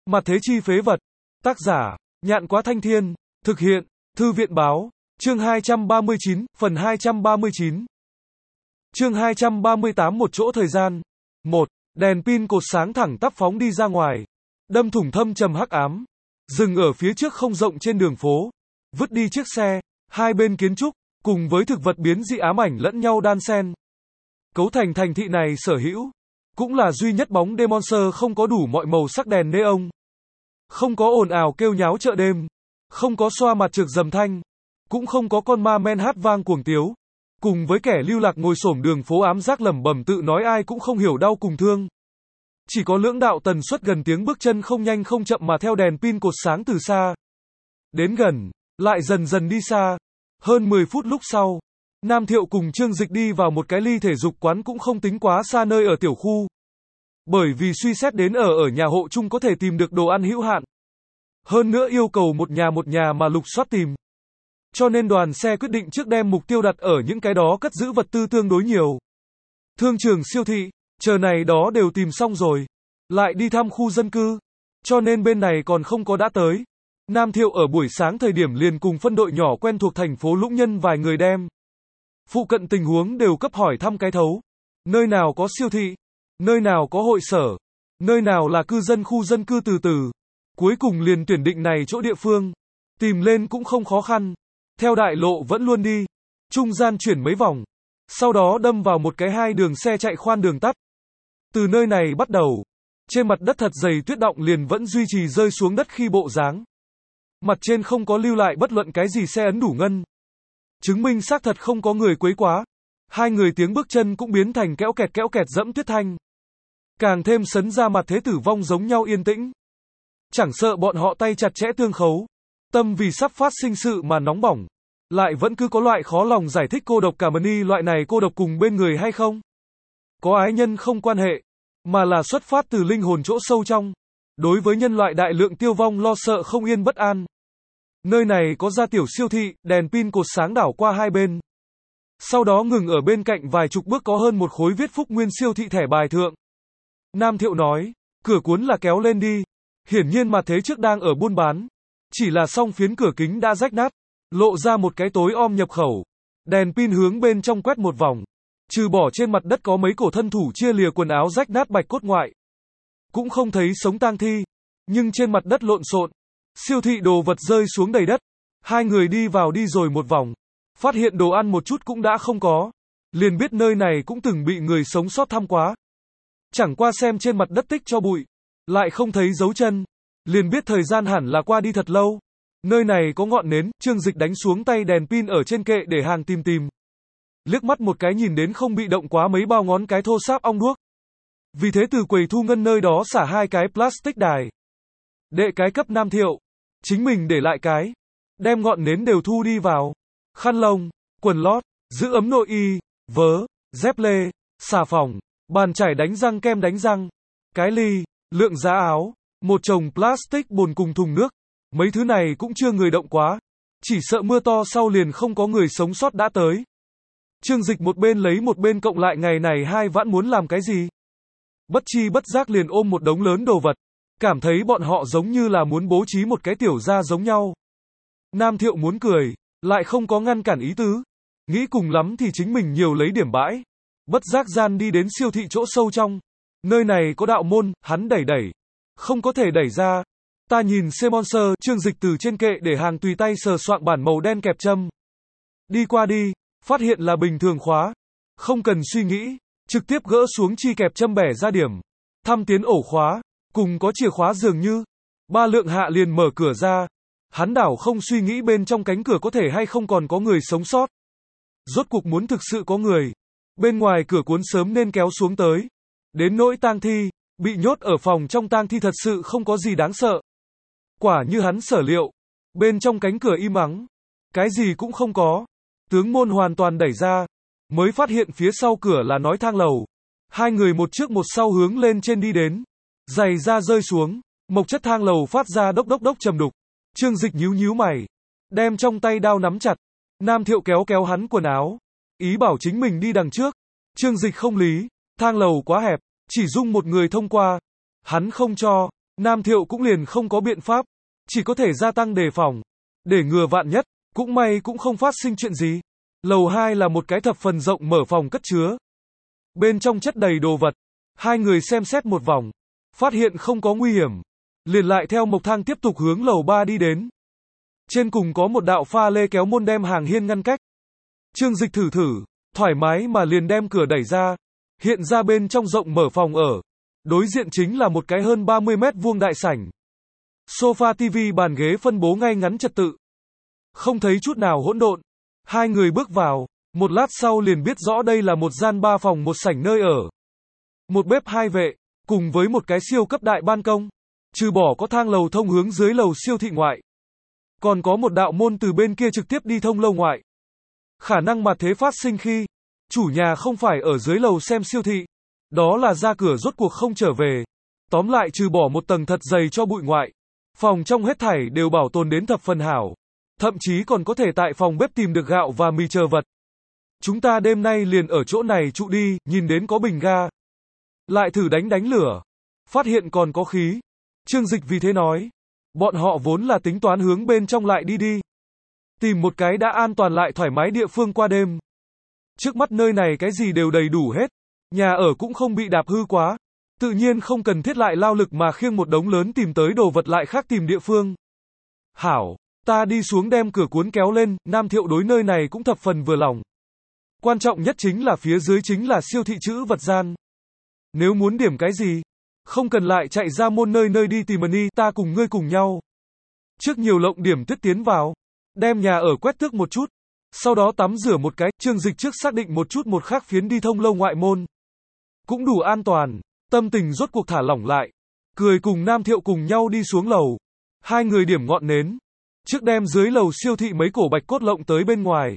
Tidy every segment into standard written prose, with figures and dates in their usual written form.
Mặt thế chi phế vật. Tác giả, Nhạn Quá Thanh Thiên. Thực hiện, Thư viện báo. Chương 239, phần 239. Chương 238 một chỗ thời gian. 1. Đèn pin cột sáng thẳng tắp phóng đi ra ngoài. Đâm thủng thâm trầm hắc ám. Dừng ở phía trước không rộng trên đường phố. Vứt đi chiếc xe, hai bên kiến trúc, cùng với thực vật biến dị ám ảnh lẫn nhau đan xen. Cấu thành thành thị này sở hữu. Cũng là duy nhất bóng đêm monster không có đủ mọi màu sắc đèn neon. Không có ồn ào kêu nháo chợ đêm. Không có xoa mặt trược dầm thanh. Cũng không có con ma men hát vang cuồng tiếu. Cùng với kẻ lưu lạc ngồi xổm đường phố ám giác lẩm bẩm tự nói ai cũng không hiểu đau cùng thương. Chỉ có lưỡng đạo tần suất gần tiếng bước chân không nhanh không chậm mà theo đèn pin cột sáng từ xa. Đến gần, lại dần dần đi xa. Hơn 10 phút lúc sau, Nam Thiệu cùng Trương Dịch đi vào một cái ly thể dục quán cũng không tính quá xa nơi ở tiểu khu. Bởi vì suy xét đến ở nhà hộ chung có thể tìm được đồ ăn hữu hạn. Hơn nữa yêu cầu một nhà mà lục soát tìm. Cho nên đoàn xe quyết định trước đem mục tiêu đặt ở những cái đó cất giữ vật tư tương đối nhiều. Thương trường, siêu thị, chờ này đó đều tìm xong rồi. Lại đi thăm khu dân cư. Cho nên bên này còn không có đã tới. Nam Thiệu ở buổi sáng thời điểm liền cùng phân đội nhỏ quen thuộc thành phố Lũng Nhân vài người đem phụ cận tình huống đều cấp hỏi thăm cái thấu. Nơi nào có siêu thị, nơi nào có hội sở, nơi nào là cư dân khu dân cư từ từ. Cuối cùng liền tuyển định này chỗ địa phương. Tìm lên cũng không khó khăn. Theo đại lộ vẫn luôn đi. Trung gian chuyển mấy vòng. Sau đó đâm vào một cái hai đường xe chạy khoan đường tắt. Từ nơi này bắt đầu. Trên mặt đất thật dày tuyết đọng liền vẫn duy trì rơi xuống đất khi bộ dáng. Mặt trên không có lưu lại bất luận cái gì xe ấn đủ ngân. Chứng minh xác thật không có người quấy quá. Hai người tiếng bước chân cũng biến thành kéo kẹt dẫm tuyết thanh. Càng thêm sấn ra mặt thế tử vong giống nhau yên tĩnh. Chẳng sợ bọn họ tay chặt chẽ tương khấu. Tâm vì sắp phát sinh sự mà nóng bỏng. Lại vẫn cứ có loại khó lòng giải thích cô độc cảm ơn loại này cô độc cùng bên người hay không? Có ái nhân không quan hệ. Mà là xuất phát từ linh hồn chỗ sâu trong. Đối với nhân loại đại lượng tiêu vong lo sợ không yên bất an. Nơi này có ra tiểu siêu thị, đèn pin cột sáng đảo qua hai bên. Sau đó ngừng ở bên cạnh vài chục bước có hơn một khối viết Phúc Nguyên siêu thị thẻ bài thượng. Nam Thiệu nói, cửa cuốn là kéo lên đi. Hiển nhiên mà thế trước đang ở buôn bán. Chỉ là song phiến cửa kính đã rách nát. Lộ ra một cái tối om nhập khẩu. Đèn pin hướng bên trong quét một vòng. Trừ bỏ trên mặt đất có mấy cổ thân thủ chia lìa quần áo rách nát bạch cốt ngoại. Cũng không thấy sống tang thi. Nhưng trên mặt đất lộn xộn. Siêu thị đồ vật rơi xuống đầy đất. Hai người đi vào đi rồi một vòng. Phát hiện đồ ăn một chút cũng đã không có. Liền biết nơi này cũng từng bị người sống sót thăm quá. Chẳng qua xem trên mặt đất tích cho bụi. Lại không thấy dấu chân. Liền biết thời gian hẳn là qua đi thật lâu. Nơi này có ngọn nến, Trương Dịch đánh xuống tay đèn pin ở trên kệ để hàng tìm. Liếc mắt một cái nhìn đến không bị động quá mấy bao ngón cái thô sáp ong đuốc. Vì thế từ quầy thu ngân nơi đó xả hai cái plastic đài. Đệ cái cấp Nam Thiệu. Chính mình để lại cái. Đem ngọn nến đều thu đi vào. Khăn lông, quần lót, giữ ấm nội y, vớ, dép lê, xà phòng, bàn chải đánh răng kem đánh răng, cái ly, lượng giá áo, một chồng plastic bồn cùng thùng nước. Mấy thứ này cũng chưa người động quá. Chỉ sợ mưa to sau liền không có người sống sót đã tới. Trương Dịch một bên lấy một bên cộng lại ngày này hai vãn muốn làm cái gì. Bất chi bất giác liền ôm một đống lớn đồ vật. Cảm thấy bọn họ giống như là muốn bố trí một cái tiểu gia giống nhau. Nam Thiệu muốn cười, lại không có ngăn cản ý tứ. Nghĩ cùng lắm thì chính mình nhiều lấy điểm bãi. Bất giác gian đi đến siêu thị chỗ sâu trong. Nơi này có đạo môn, hắn đẩy. Không có thể đẩy ra. Ta nhìn Monster, Trương Dịch từ trên kệ để hàng tùy tay sờ soạng bản màu đen kẹp châm. Đi qua đi, phát hiện là bình thường khóa. Không cần suy nghĩ, trực tiếp gỡ xuống chi kẹp châm bẻ ra điểm. Thăm tiến ổ khóa, cùng có chìa khóa dường như. Ba lượng hạ liền mở cửa ra. Hắn đảo không suy nghĩ bên trong cánh cửa có thể hay không còn có người sống sót. Rốt cuộc muốn thực sự có người. Bên ngoài cửa cuốn sớm nên kéo xuống tới. Đến nỗi tang thi, bị nhốt ở phòng trong tang thi thật sự không có gì đáng sợ. Quả như hắn sở liệu. Bên trong cánh cửa im ắng. Cái gì cũng không có. Tướng môn hoàn toàn đẩy ra. Mới phát hiện phía sau cửa là nói thang lầu. Hai người một trước một sau hướng lên trên đi đến. Giày da rơi xuống. Mộc chất thang lầu phát ra đốc trầm đục. Trương Dịch nhíu mày. Đem trong tay đao nắm chặt. Nam Thiệu kéo hắn quần áo. Ý bảo chính mình đi đằng trước. Trương Dịch không lý. Thang lầu quá hẹp. Chỉ dung một người thông qua. Hắn không cho. Nam Thiệu cũng liền không có biện pháp, chỉ có thể gia tăng đề phòng, để ngừa vạn nhất, cũng may cũng không phát sinh chuyện gì. Lầu 2 là một cái thập phần rộng mở phòng cất chứa. Bên trong chất đầy đồ vật, hai người xem xét một vòng, phát hiện không có nguy hiểm, liền lại theo bậc thang tiếp tục hướng lầu 3 đi đến. Trên cùng có một đạo pha lê kéo môn đem hàng hiên ngăn cách. Trương Dịch thử, thoải mái mà liền đem cửa đẩy ra, hiện ra bên trong rộng mở phòng ở. Đối diện chính là một cái hơn 30 mét vuông đại sảnh. Sofa TV bàn ghế phân bố ngay ngắn trật tự. Không thấy chút nào hỗn độn. Hai người bước vào, một lát sau liền biết rõ đây là một gian 3 phòng một sảnh nơi ở. Một bếp 2 vệ, cùng với một cái siêu cấp đại ban công. Trừ bỏ có thang lầu thông hướng dưới lầu siêu thị ngoại. Còn có một đạo môn từ bên kia trực tiếp đi thông lầu ngoại. Khả năng mà thế phát sinh khi chủ nhà không phải ở dưới lầu xem siêu thị. Đó là ra cửa rốt cuộc không trở về. Tóm lại trừ bỏ một tầng thật dày cho bụi ngoại. Phòng trong hết thảy đều bảo tồn đến thập phần hảo. Thậm chí còn có thể tại phòng bếp tìm được gạo và mì chờ vật. Chúng ta đêm nay liền ở chỗ này trụ đi, nhìn đến có bình ga. Lại thử đánh lửa. Phát hiện còn có khí. Trương Dịch vì thế nói. Bọn họ vốn là tính toán hướng bên trong lại đi. Tìm một cái đã an toàn lại thoải mái địa phương qua đêm. Trước mắt nơi này cái gì đều đầy đủ hết. Nhà ở cũng không bị đạp hư quá. Tự nhiên không cần thiết lại lao lực mà khiêng một đống lớn tìm tới đồ vật lại khác tìm địa phương. Hảo, ta đi xuống đem cửa cuốn kéo lên, Nam Thiệu đối nơi này cũng thập phần vừa lòng. Quan trọng nhất chính là phía dưới chính là siêu thị trữ vật gian. Nếu muốn điểm cái gì, không cần lại chạy ra môn nơi đi tìm đi, ta cùng ngươi cùng nhau. Trước nhiều lộng điểm tuyết tiến vào, đem nhà ở quét tước một chút, sau đó tắm rửa một cái, Trương Dịch trước xác định một chút một khác phiến đi thông lâu ngoại môn. Cũng đủ an toàn, tâm tình rốt cuộc thả lỏng lại, cười cùng Nam Thiệu cùng nhau đi xuống lầu. Hai người điểm ngọn nến, trước đem dưới lầu siêu thị mấy cổ bạch cốt lộng tới bên ngoài.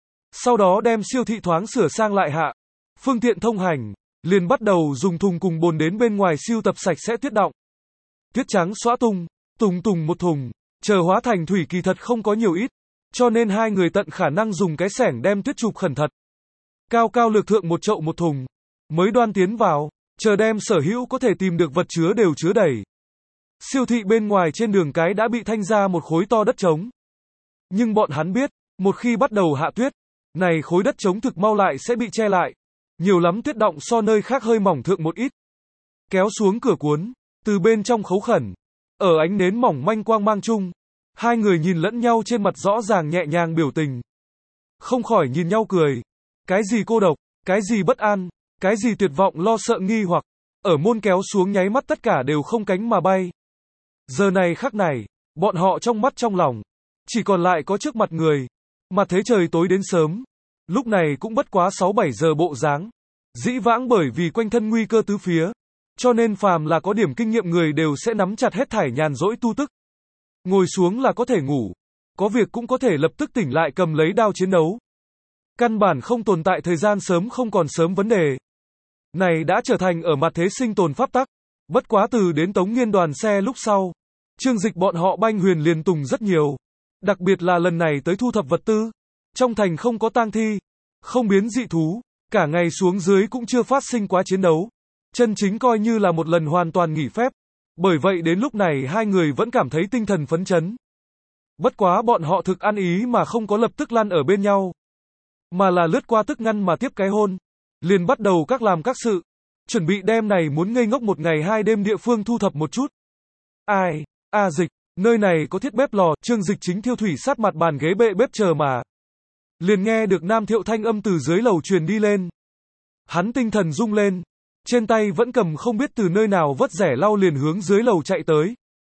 Sau đó đem siêu thị thoáng sửa sang lại hạ, phương tiện thông hành, liền bắt đầu dùng thùng cùng bồn đến bên ngoài siêu tập sạch sẽ tuyết đọng. Tuyết trắng xõa tùng một thùng, chờ hóa thành thủy kỳ thật không có nhiều ít, cho nên hai người tận khả năng dùng cái xẻng đem tuyết chụp khẩn thật. Cao lược thượng một chậu một thùng, mới đoan tiến vào, chờ đem sở hữu có thể tìm được vật chứa đều chứa đầy. Siêu thị bên ngoài trên đường cái đã bị thanh ra một khối to đất trống. Nhưng bọn hắn biết, một khi bắt đầu hạ tuyết, này khối đất trống thực mau lại sẽ bị che lại. Nhiều lắm tuyết động so nơi khác hơi mỏng thượng một ít. Kéo xuống cửa cuốn, từ bên trong khấu khẩn. Ở ánh nến mỏng manh quang mang chung, hai người nhìn lẫn nhau trên mặt rõ ràng nhẹ nhàng biểu tình. Không khỏi nhìn nhau cười. Cái gì cô độc, cái gì bất an, cái gì tuyệt vọng lo sợ nghi hoặc, ở môn kéo xuống nháy mắt tất cả đều không cánh mà bay. Giờ này khắc này, bọn họ trong mắt trong lòng, chỉ còn lại có trước mặt người. Mà thế trời tối đến sớm, lúc này cũng bất quá 6-7 giờ bộ dáng. Dĩ vãng bởi vì quanh thân nguy cơ tứ phía, cho nên phàm là có điểm kinh nghiệm người đều sẽ nắm chặt hết thảy nhàn rỗi tu tức. Ngồi xuống là có thể ngủ, có việc cũng có thể lập tức tỉnh lại cầm lấy đao chiến đấu. Căn bản không tồn tại thời gian sớm không còn sớm vấn đề. Này đã trở thành ở mặt thế sinh tồn pháp tắc. Bất quá từ đến Tống Nghiên đoàn xe lúc sau, Trương Dịch bọn họ banh huyền liền tùng rất nhiều. Đặc biệt là lần này tới thu thập vật tư. Trong thành không có tang thi, không biến dị thú, cả ngày xuống dưới cũng chưa phát sinh quá chiến đấu. Chân chính coi như là một lần hoàn toàn nghỉ phép. Bởi vậy đến lúc này hai người vẫn cảm thấy tinh thần phấn chấn. Bất quá bọn họ thực ăn ý mà không có lập tức lăn ở bên nhau. Mà là lướt qua tức ngăn mà tiếp cái hôn. Liền bắt đầu các làm các sự. Chuẩn bị đêm này muốn ngây ngốc một ngày 2 đêm địa phương thu thập một chút. Ai? Dịch, nơi này có thiết bếp lò, Trương Dịch chính thiêu thủy sát mặt bàn ghế bệ bếp chờ mà. Liền nghe được Nam Thiệu thanh âm từ dưới lầu truyền đi lên. Hắn tinh thần rung lên. Trên tay vẫn cầm không biết từ nơi nào vất rẻ lau liền hướng dưới lầu chạy tới.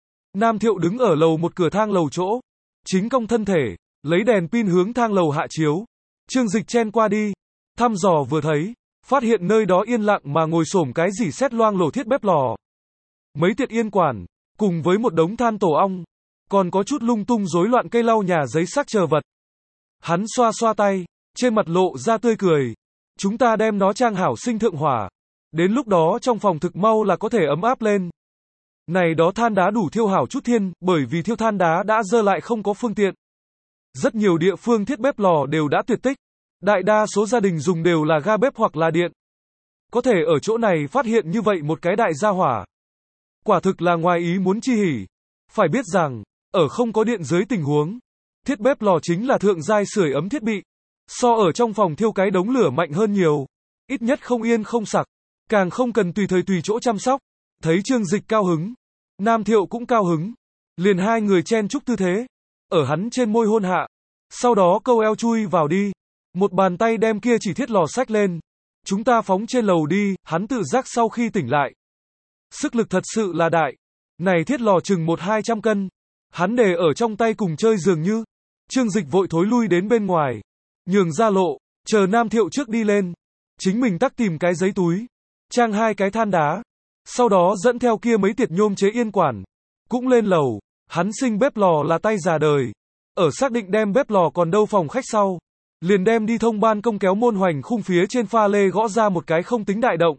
Nam Thiệu đứng ở lầu một cửa thang lầu chỗ. Chính cong thân thể, lấy đèn pin hướng thang lầu hạ chiếu. Trương Dịch chen qua đi. Thăm dò vừa thấy. Phát hiện nơi đó yên lặng mà ngồi xổm cái gì xét loang lổ thiết bếp lò. Mấy tiệt yên quản, cùng với một đống than tổ ong. Còn có chút lung tung rối loạn cây lau nhà giấy sắc chờ vật. Hắn xoa xoa tay, trên mặt lộ ra tươi cười. Chúng ta đem nó trang hảo sinh thượng hỏa. Đến lúc đó trong phòng thực mau là có thể ấm áp lên. Này đó than đá đủ thiêu hảo chút thiên, bởi vì thiêu than đá đã dơ lại không có phương tiện. Rất nhiều địa phương thiết bếp lò đều đã tuyệt tích. Đại đa số gia đình dùng đều là ga bếp hoặc là điện. Có thể ở chỗ này phát hiện như vậy một cái đại gia hỏa. Quả thực là ngoài ý muốn chi hỉ. Phải biết rằng, ở không có điện dưới tình huống, thiết bếp lò chính là thượng giai sưởi ấm thiết bị. So ở trong phòng thiêu cái đống lửa mạnh hơn nhiều. Ít nhất không yên không sặc. Càng không cần tùy thời tùy chỗ chăm sóc. Thấy Trương Dịch cao hứng. Nam Thiệu cũng cao hứng. Liền hai người chen chúc tư thế. Ở hắn trên môi hôn hạ. Sau đó câu eo chui vào đi. Một bàn tay đem kia chỉ thiết lò xách lên. Chúng ta phóng trên lầu đi, hắn tự giác sau khi tỉnh lại. Sức lực thật sự là đại. Này thiết lò chừng 100-200 cân. Hắn để ở trong tay cùng chơi dường như. Trương Dịch vội thối lui đến bên ngoài. Nhường ra lộ, chờ Nam Thiệu trước đi lên. Chính mình tắc tìm cái giấy túi. Trang hai cái than đá. Sau đó dẫn theo kia mấy tiệt nhôm chế yên quản. Cũng lên lầu. Hắn sinh bếp lò là tay già đời. Ở xác định đem bếp lò còn đâu phòng khách sau. Liền đem đi thông ban công kéo môn hoành khung phía trên pha lê gõ ra một cái không tính đại động.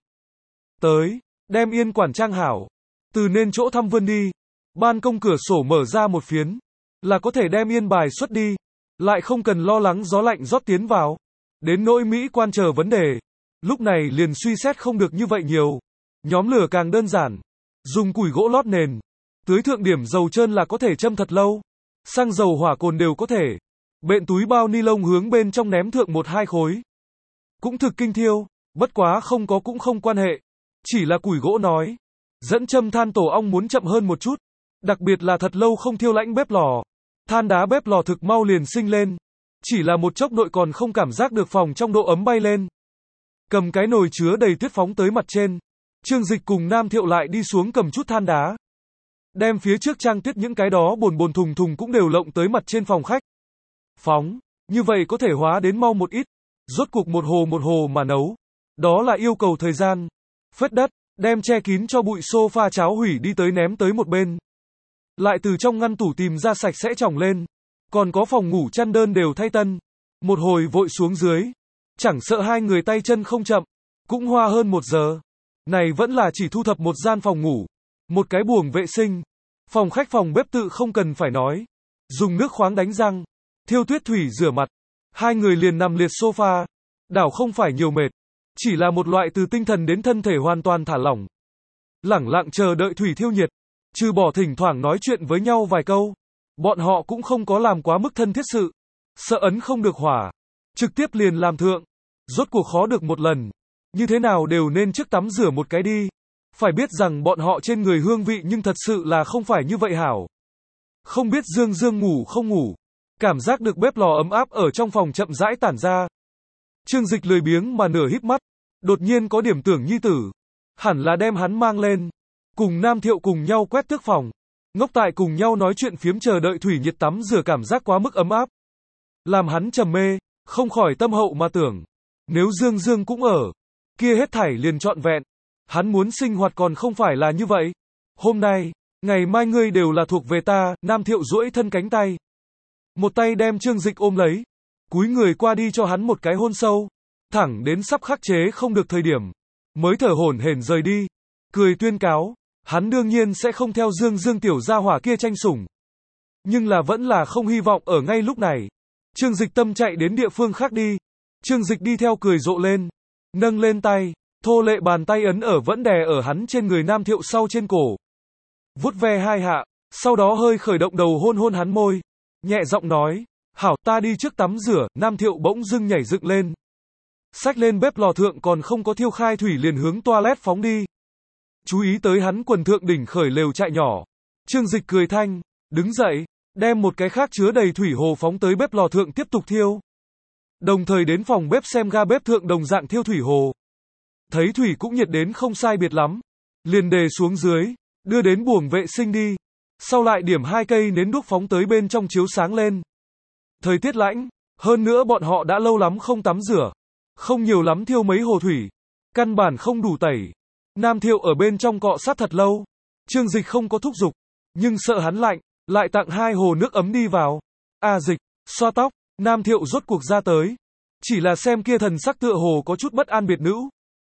Tới, đem yên quản trang hảo. Từ nên chỗ thăm vươn đi. Ban công cửa sổ mở ra một phiến. Là có thể đem yên bài xuất đi. Lại không cần lo lắng gió lạnh rót tiến vào. Đến nỗi Mỹ quan chờ vấn đề. Lúc này liền suy xét không được như vậy nhiều. Nhóm lửa càng đơn giản. Dùng củi gỗ lót nền. Tưới thượng điểm dầu trơn là có thể châm thật lâu. Xăng dầu hỏa cồn đều có thể. Bện túi bao ni lông hướng bên trong ném thượng 1-2 khối. Cũng thực kinh thiêu. Bất quá không có cũng không quan hệ. Chỉ là củi gỗ nói. Dẫn châm than tổ ong muốn chậm hơn một chút. Đặc biệt là thật lâu không thiêu lãnh bếp lò. Than đá bếp lò thực mau liền sinh lên. Chỉ là một chốc nội còn không cảm giác được phòng trong độ ấm bay lên. Cầm cái nồi chứa đầy tuyết phóng tới mặt trên. Trương Dịch cùng Nam Thiệu lại đi xuống cầm chút than đá. Đem phía trước trang tuyết những cái đó bồn thùng thùng cũng đều lộng tới mặt trên phòng khách. Phóng, như vậy có thể hóa đến mau một ít. Rốt cuộc một hồ mà nấu. Đó là yêu cầu thời gian. Phết đất, đem che kín cho bụi sofa cháo hủy đi tới ném tới một bên. Lại từ trong ngăn tủ tìm ra sạch sẽ tròng lên. Còn có phòng ngủ chăn đơn đều thay tân. Một hồi vội xuống dưới. Chẳng sợ hai người tay chân không chậm. Cũng hoa hơn 1 giờ. Này vẫn là chỉ thu thập một gian phòng ngủ. Một cái buồng vệ sinh. Phòng khách phòng bếp tự không cần phải nói. Dùng nước khoáng đánh răng. Thiêu tuyết thủy rửa mặt. Hai người liền nằm liệt sofa. Đảo không phải nhiều mệt. Chỉ là một loại từ tinh thần đến thân thể hoàn toàn thả lỏng. Lẳng lặng chờ đợi thủy thiêu nhiệt. Trừ bỏ thỉnh thoảng nói chuyện với nhau vài câu. Bọn họ cũng không có làm quá mức thân thiết sự. Sợ ấn không được hỏa. Trực tiếp liền làm thượng. Rốt cuộc khó được một lần. Như thế nào đều nên trước tắm rửa một cái đi. Phải biết rằng bọn họ trên người hương vị nhưng thật sự là không phải như vậy hảo. Không biết Dương Dương ngủ không ngủ. Cảm giác được bếp lò ấm áp ở trong phòng chậm rãi tản ra. Trương Dịch lười biếng mà nửa híp mắt. Đột nhiên có điểm tưởng nhi tử. Hẳn là đem hắn mang lên. Cùng Nam Thiệu cùng nhau quét tước phòng. Ngốc tại cùng nhau nói chuyện phiếm chờ đợi thủy nhiệt tắm rửa cảm giác quá mức ấm áp. Làm hắn trầm mê, không khỏi tâm hậu mà tưởng. Nếu Dương Dương cũng ở, kia hết thảy liền trọn vẹn. Hắn muốn sinh hoạt còn không phải là như vậy. Hôm nay, ngày mai ngươi đều là thuộc về ta, Nam Thiệu duỗi thân cánh tay. Một tay đem Trương Dịch ôm lấy. Cúi người qua đi cho hắn một cái hôn sâu. Thẳng đến sắp khắc chế không được thời điểm. Mới thở hổn hển rời đi. Cười tuyên cáo. Hắn đương nhiên sẽ không theo Dương Dương tiểu gia hỏa kia tranh sủng. Nhưng là vẫn là không hy vọng ở ngay lúc này. Trương Dịch tâm chạy đến địa phương khác đi. Trương Dịch đi theo cười rộ lên. Nâng lên tay. Thô lệ bàn tay ấn ở vẫn đè ở hắn trên người Nam Thiệu sau trên cổ. Vuốt ve hai hạ. Sau đó hơi khởi động đầu hôn hôn hắn môi. Nhẹ giọng nói. Hảo ta đi trước tắm rửa. Nam Thiệu bỗng dưng nhảy dựng lên. Xách lên bếp lò thượng còn không có thiêu khai thủy liền hướng toilet phóng đi. Chú ý tới hắn quần thượng đỉnh khởi lều trại nhỏ. Trương Dịch cười thanh. Đứng dậy. Đem một cái khác chứa đầy thủy hồ phóng tới bếp lò thượng tiếp tục thiêu. Đồng thời đến phòng bếp xem ga bếp thượng đồng dạng thiêu thủy hồ. Thấy thủy cũng nhiệt đến không sai biệt lắm. Liền đề xuống dưới. Đưa đến buồng vệ sinh đi. Sau lại điểm 2 cây nến đuốc phóng tới bên trong chiếu sáng lên. Thời tiết lạnh. Hơn nữa bọn họ đã lâu lắm không tắm rửa. Không nhiều lắm thiêu mấy hồ thủy. Căn bản không đủ tẩy. Nam Thiệu ở bên trong cọ sát thật lâu. Trương Dịch không có thúc giục. Nhưng sợ hắn lạnh. Lại tặng 2 hồ nước ấm đi vào. Dịch. Xoa tóc. Nam Thiệu rốt cuộc ra tới. Chỉ là xem kia thần sắc tựa hồ có chút bất an biệt nữ.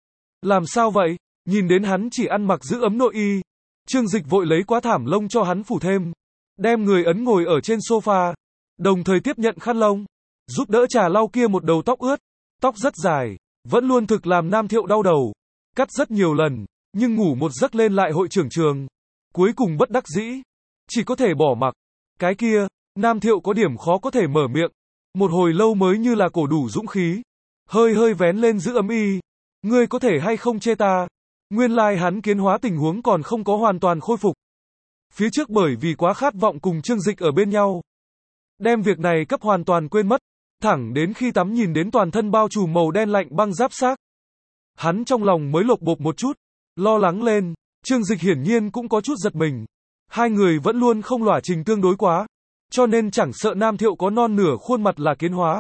Làm sao vậy? Nhìn đến hắn chỉ ăn mặc giữ ấm nội y. Trương Dịch vội lấy quá thảm lông cho hắn phủ thêm. Đem người ấn ngồi ở trên sofa. Đồng thời tiếp nhận khăn lông. Giúp đỡ trà lau kia một đầu tóc ướt. Tóc rất dài. Vẫn luôn thực làm Nam Thiệu đau đầu. Cắt rất nhiều lần. Nhưng ngủ một giấc lên lại hội trưởng trường. Cuối cùng bất đắc dĩ, chỉ có thể bỏ mặc. Cái kia, Nam Thiệu có điểm khó có thể mở miệng. Một hồi lâu mới như là cổ đủ dũng khí. Hơi hơi vén lên giữ ấm y. Ngươi có thể hay không chê ta? Nguyên lai hắn kiến hóa tình huống còn không có hoàn toàn khôi phục. Phía trước bởi vì quá khát vọng cùng Trương Dịch ở bên nhau. Đem việc này cấp hoàn toàn quên mất. Thẳng đến khi tắm nhìn đến toàn thân bao trùm màu đen lạnh băng giáp xác. Hắn trong lòng mới lột bột một chút. Lo lắng lên. Trương Dịch hiển nhiên cũng có chút giật mình. Hai người vẫn luôn không lỏa trình tương đối quá. Cho nên chẳng sợ Nam Thiệu có non nửa khuôn mặt là kiến hóa.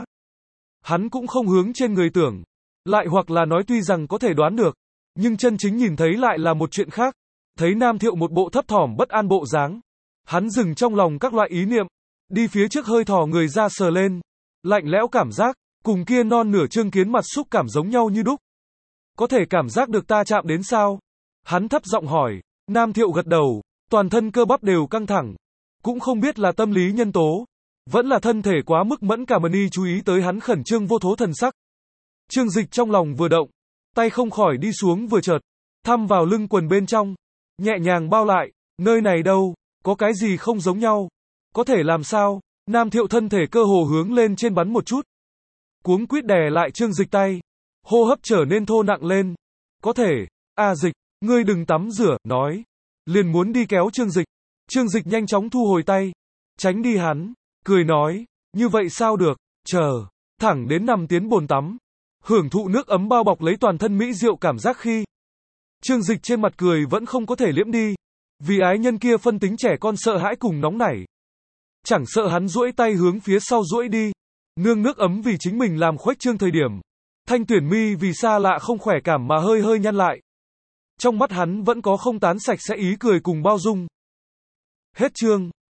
Hắn cũng không hướng trên người tưởng. Lại hoặc là nói tuy rằng có thể đoán được. Nhưng chân chính nhìn thấy lại là một chuyện khác. Thấy Nam Thiệu một bộ thấp thỏm bất an bộ dáng. Hắn dừng trong lòng các loại ý niệm. Đi phía trước hơi thò người ra sờ lên. Lạnh lẽo cảm giác. Cùng kia non nửa Trương Kiến mặt xúc cảm giống nhau như đúc. Có thể cảm giác được ta chạm đến sao? Hắn thấp giọng hỏi. Nam Thiệu gật đầu. Toàn thân cơ bắp đều căng thẳng. Cũng không biết là tâm lý nhân tố. Vẫn là thân thể quá mức mẫn cảm y chú ý tới hắn khẩn trương vô thố thần sắc. Trương Dịch trong lòng vừa động. Tay không khỏi đi xuống vừa chợt. Thăm vào lưng quần bên trong. Nhẹ nhàng bao lại. Nơi này đâu? Có cái gì không giống nhau? Có thể làm sao? Nam Thiệu thân thể cơ hồ hướng lên trên bắn một chút. Cuống quýt đè lại Trương Dịch tay. Hô hấp trở nên thô nặng lên. Có thể. Dịch. Ngươi đừng tắm rửa. Nói. Liền muốn đi kéo Trương Dịch. Trương Dịch nhanh chóng thu hồi tay. Tránh đi hắn. Cười nói. Như vậy sao được. Chờ. Thẳng đến nằm tiến bồn tắm. Hưởng thụ nước ấm bao bọc lấy toàn thân mỹ diệu cảm giác khi. Trương Dịch trên mặt cười vẫn không có thể liễm đi. Vì ái nhân kia phân tính trẻ con sợ hãi cùng nóng nảy. Chẳng sợ hắn duỗi tay hướng phía sau duỗi đi. Nương nước ấm vì chính mình làm khuếch trương thời điểm. Thanh tuyển mi vì xa lạ không khỏe cảm mà hơi hơi nhăn lại. Trong mắt hắn vẫn có không tán sạch sẽ ý cười cùng bao dung. Hết chương.